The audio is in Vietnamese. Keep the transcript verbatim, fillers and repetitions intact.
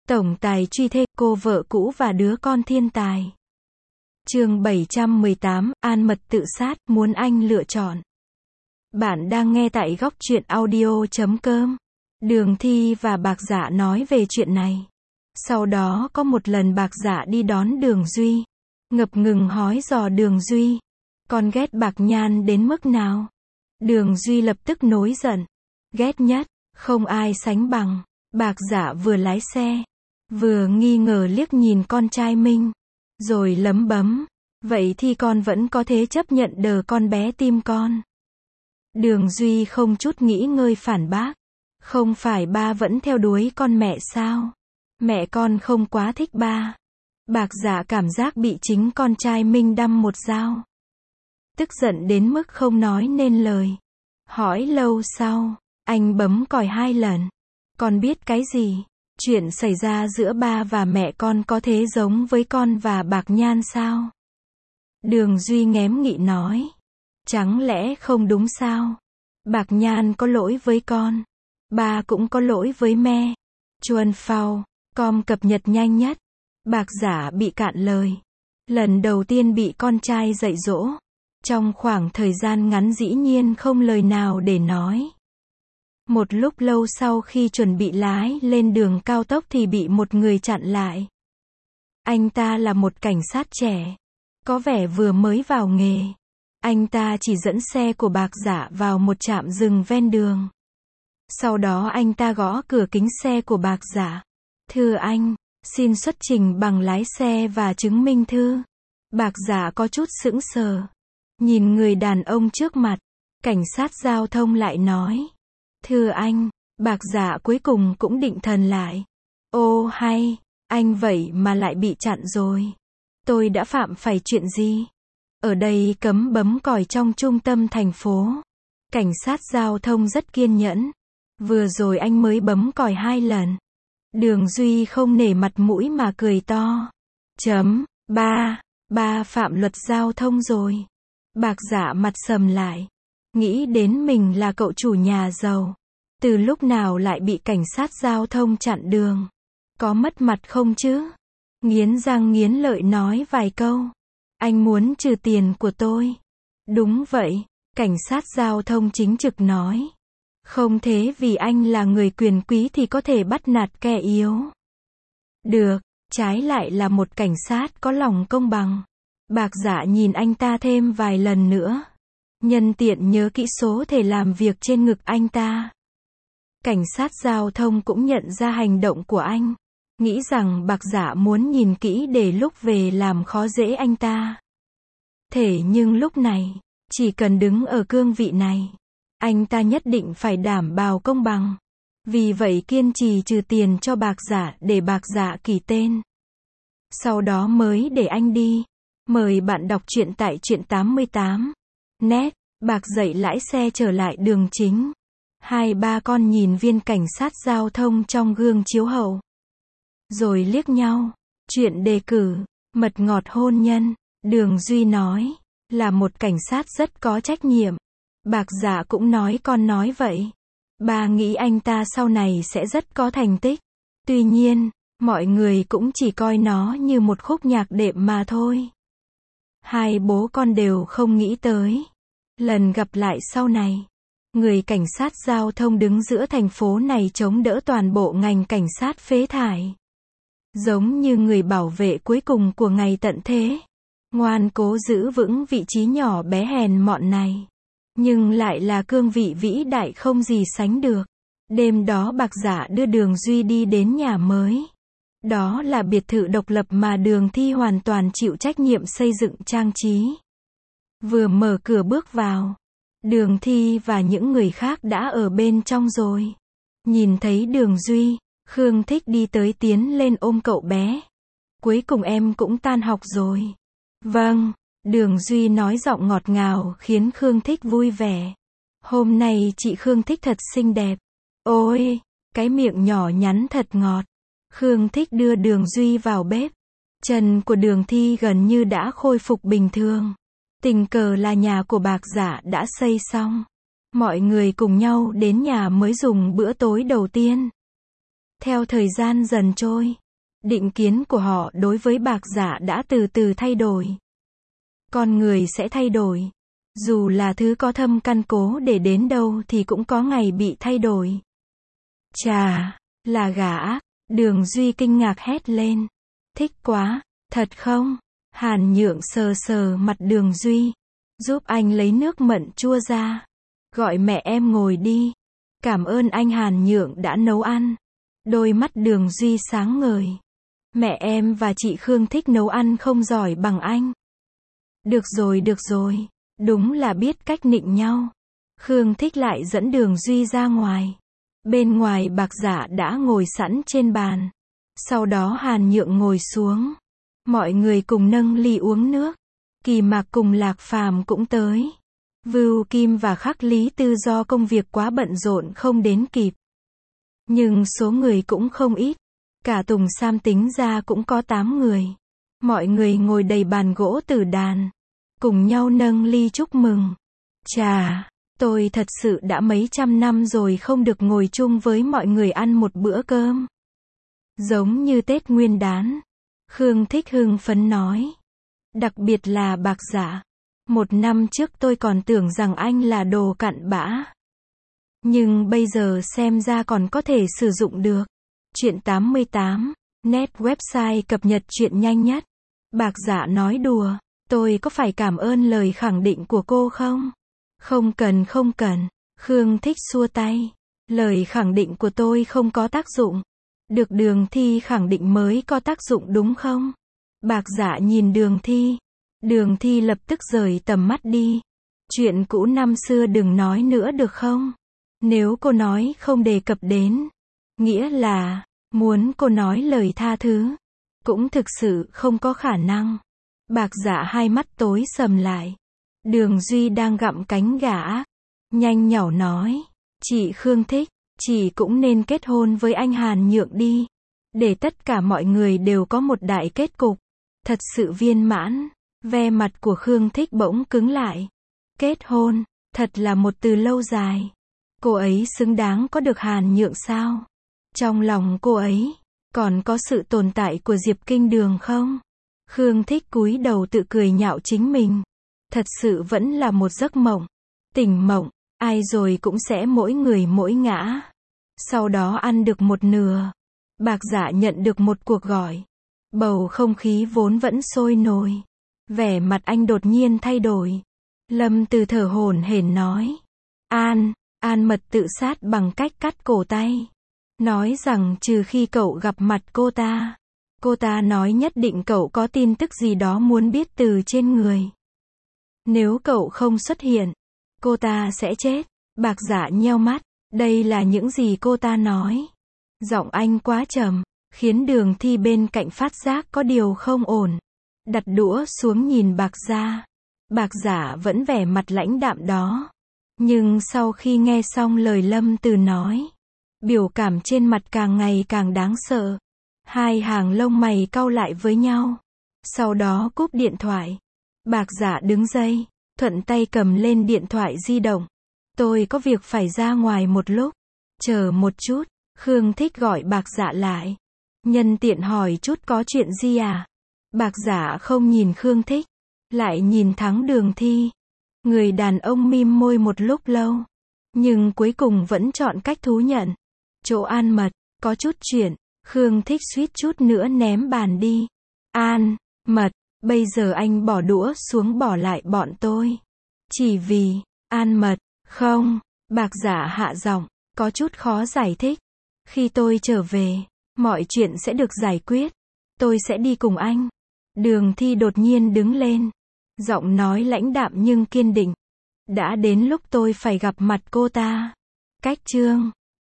Tổng tài truy thê, cô vợ cũ và đứa con thiên tài. Chương bảy trăm mười tám, An Mật tự sát, muốn anh lựa chọn. Bạn đang nghe tại góc truyện audio chấm com. Đường Thi và Bạc Dạ nói về chuyện này. Sau đó có một lần Bạc Dạ đi đón Đường Duy. Ngập ngừng hỏi dò Đường Duy. Con ghét Bạc Nhan đến mức nào? Đường Duy lập tức nổi giận. Ghét nhất, không ai sánh bằng. Bạc Dạ vừa lái xe, vừa nghi ngờ liếc nhìn con trai mình. Rồi lấm bấm. Vậy thì con vẫn có thể chấp nhận đờ con bé tim con. Đường Duy không chút nghĩ ngơi phản bác. Không phải ba vẫn theo đuổi con mẹ sao? Mẹ con không quá thích ba. Bạc Dạ cảm giác bị chính con trai mình đâm một dao. Tức giận đến mức không nói nên lời. Hỏi lâu sau, anh bấm còi hai lần. Con biết cái gì? Chuyện xảy ra giữa ba và mẹ con có thế giống với con và Bạc Nhan sao? Đường Duy nghém nghị nói. Chẳng lẽ không đúng sao? Bạc Nhan có lỗi với con. Ba cũng có lỗi với mẹ. Chuan Phao, com cập nhật nhanh nhất. Bạc Dạ bị cạn lời. Lần đầu tiên bị con trai dạy dỗ. Trong khoảng thời gian ngắn dĩ nhiên không lời nào để nói. Một lúc lâu sau khi chuẩn bị lái lên đường cao tốc thì bị một người chặn lại. Anh ta là một cảnh sát trẻ. Có vẻ vừa mới vào nghề. Anh ta chỉ dẫn xe của Bạc Dạ vào một trạm dừng ven đường. Sau đó anh ta gõ cửa kính xe của Bạc Dạ. Thưa anh, xin xuất trình bằng lái xe và chứng minh thư. Bạc Dạ có chút sững sờ. Nhìn người đàn ông trước mặt. Cảnh sát giao thông lại nói. Thưa anh, Bạc Dạ cuối cùng cũng định thần lại. Ô hay, anh vậy mà lại bị chặn rồi. Tôi đã phạm phải chuyện gì? Ở đây cấm bấm còi trong trung tâm thành phố. Cảnh sát giao thông rất kiên nhẫn. Vừa rồi anh mới bấm còi hai lần. Đường Duy không nể mặt mũi mà cười to. Chấm, ba, ba phạm luật giao thông rồi. Bạc Dạ mặt sầm lại. Nghĩ đến mình là cậu chủ nhà giàu. Từ lúc nào lại bị cảnh sát giao thông chặn đường? Có mất mặt không chứ? Nghiến răng nghiến lợi nói vài câu. Anh muốn trừ tiền của tôi. Đúng vậy, cảnh sát giao thông chính trực nói. Không thế vì anh là người quyền quý thì có thể bắt nạt kẻ yếu. Được, trái lại là một cảnh sát có lòng công bằng. Bạc Dạ nhìn anh ta thêm vài lần nữa. Nhân tiện nhớ kỹ số thẻ làm việc trên ngực anh ta. Cảnh sát giao thông cũng nhận ra hành động của anh. Nghĩ rằng Bạc Dạ muốn nhìn kỹ để lúc về làm khó dễ anh ta. Thế nhưng lúc này, chỉ cần đứng ở cương vị này, anh ta nhất định phải đảm bảo công bằng. Vì vậy kiên trì trừ tiền cho Bạc Dạ để Bạc Dạ ký tên. Sau đó mới để anh đi. Mời bạn đọc truyện tại truyện tám mươi tám. Net, Bạc dậy lái xe trở lại đường chính. Hai ba con nhìn viên cảnh sát giao thông trong gương chiếu hậu. Rồi liếc nhau. Chuyện đề cử, mật ngọt hôn nhân. Đường Duy nói, là một cảnh sát rất có trách nhiệm. Bạc Dạ cũng nói con nói vậy. Bà nghĩ anh ta sau này sẽ rất có thành tích. Tuy nhiên, mọi người cũng chỉ coi nó như một khúc nhạc đệm mà thôi. Hai bố con đều không nghĩ tới. Lần gặp lại sau này, người cảnh sát giao thông đứng giữa thành phố này chống đỡ toàn bộ ngành cảnh sát phế thải. Giống như người bảo vệ cuối cùng của ngày tận thế. Ngoan cố giữ vững vị trí nhỏ bé hèn mọn này. Nhưng lại là cương vị vĩ đại không gì sánh được. Đêm đó Bạc Dạ đưa Đường Duy đi đến nhà mới. Đó là biệt thự độc lập mà Đường Thi hoàn toàn chịu trách nhiệm xây dựng trang trí. Vừa mở cửa bước vào, Đường Thi và những người khác đã ở bên trong rồi. Nhìn thấy Đường Duy, Khương Thích đi tới tiến lên ôm cậu bé. Cuối cùng em cũng tan học rồi. Vâng, Đường Duy nói giọng ngọt ngào khiến Khương Thích vui vẻ. Hôm nay chị Khương Thích thật xinh đẹp. Ôi, cái miệng nhỏ nhắn thật ngọt. Khương Thích đưa Đường Duy vào bếp. Chân của Đường Thi gần như đã khôi phục bình thường. Tình cờ là nhà của Bạc Dạ đã xây xong. Mọi người cùng nhau đến nhà mới dùng bữa tối đầu tiên. Theo thời gian dần trôi, định kiến của họ đối với Bạc Dạ đã từ từ thay đổi. Con người sẽ thay đổi. Dù là thứ có thâm căn cố để đến đâu thì cũng có ngày bị thay đổi. Chà, là gã. Đường Duy kinh ngạc hét lên. Thích quá, thật không? Hàn Nhượng sờ sờ mặt Đường Duy. Giúp anh lấy nước mận chua ra. Gọi mẹ em ngồi đi. Cảm ơn anh Hàn Nhượng đã nấu ăn. Đôi mắt Đường Duy sáng ngời. Mẹ em và chị Khương Thích nấu ăn không giỏi bằng anh. Được rồi được rồi. Đúng là biết cách nịnh nhau. Khương Thích lại dẫn Đường Duy ra ngoài. Bên ngoài Bạc Dạ đã ngồi sẵn trên bàn. Sau đó Hàn Nhượng ngồi xuống. Mọi người cùng nâng ly uống nước. Kỳ Mạc cùng Lạc Phàm cũng tới. Vưu Kim và Khắc Lý Tư do công việc quá bận rộn không đến kịp. Nhưng số người cũng không ít. Cả Tùng Sam tính ra cũng có tám người. Mọi người ngồi đầy bàn gỗ tử đàn. Cùng nhau nâng ly chúc mừng. Chà, tôi thật sự đã mấy trăm năm rồi không được ngồi chung với mọi người ăn một bữa cơm. Giống như Tết Nguyên Đán. Khương Thích hưng phấn nói. Đặc biệt là Bạc Dạ. Một năm trước tôi còn tưởng rằng anh là đồ cặn bã. Nhưng bây giờ xem ra còn có thể sử dụng được. Chuyện tám mươi tám, net website cập nhật chuyện nhanh nhất. Bạc Dạ nói đùa. Tôi có phải cảm ơn lời khẳng định của cô không? Không cần không cần. Khương Thích xua tay. Lời khẳng định của tôi không có tác dụng. Được Đường Thi khẳng định mới có tác dụng đúng không? Bạc Dạ nhìn Đường Thi. Đường Thi lập tức rời tầm mắt đi. Chuyện cũ năm xưa đừng nói nữa được không? Nếu cô nói không đề cập đến, nghĩa là muốn cô nói lời tha thứ, cũng thực sự không có khả năng. Bạc Dạ hai mắt tối sầm lại. Đường Duy đang gặm cánh gà, nhanh nhảu nói, chị Khương Thích, chị cũng nên kết hôn với anh Hàn Nhượng đi, để tất cả mọi người đều có một đại kết cục, thật sự viên mãn. Ve mặt của Khương Thích bỗng cứng lại. Kết hôn, thật là một từ lâu dài. Cô ấy xứng đáng có được Hàn Nhượng sao? Trong lòng cô ấy, còn có sự tồn tại của Diệp Kinh Đường không? Khương Thích cúi đầu tự cười nhạo chính mình. Thật sự vẫn là một giấc mộng. Tỉnh mộng, ai rồi cũng sẽ mỗi người mỗi ngã. Sau đó ăn được một nửa. Bạc Dạ nhận được một cuộc gọi. Bầu không khí vốn vẫn sôi nổi. Vẻ mặt anh đột nhiên thay đổi. Lâm Từ thở hổn hển nói. An, An Mật tự sát bằng cách cắt cổ tay. Nói rằng trừ khi cậu gặp mặt cô ta. Cô ta nói nhất định cậu có tin tức gì đó muốn biết từ trên người. Nếu cậu không xuất hiện, cô ta sẽ chết. Bạc Dạ nheo mắt. Đây là những gì cô ta nói. Giọng anh quá trầm, khiến Đường Thi bên cạnh phát giác có điều không ổn. Đặt đũa xuống nhìn Bạc Dạ. Bạc Dạ vẫn vẻ mặt lãnh đạm đó. Nhưng sau khi nghe xong lời Lâm Từ nói, biểu cảm trên mặt càng ngày càng đáng sợ. Hai hàng lông mày cau lại với nhau. Sau đó cúp điện thoại. Bạc Dạ đứng dậy, thuận tay cầm lên điện thoại di động. Tôi có việc phải ra ngoài một lúc. Chờ một chút, Khương Thích gọi Bạc Dạ lại. Nhân tiện hỏi chút có chuyện gì à? Bạc Dạ không nhìn Khương Thích, lại nhìn thẳng Đường Thi. Người đàn ông mím môi một lúc lâu, nhưng cuối cùng vẫn chọn cách thú nhận. Chỗ An Mật, có chút chuyện. Khương Thích suýt chút nữa ném bàn đi. An Mật, bây giờ anh bỏ đũa xuống bỏ lại bọn tôi. Chỉ vì, An Mật, không. Bạc Dạ hạ giọng, có chút khó giải thích. Khi tôi trở về, mọi chuyện sẽ được giải quyết. Tôi sẽ đi cùng anh. Đường Thi đột nhiên đứng lên. Giọng nói lãnh đạm nhưng kiên định. Đã đến lúc tôi phải gặp mặt cô ta. Cách chương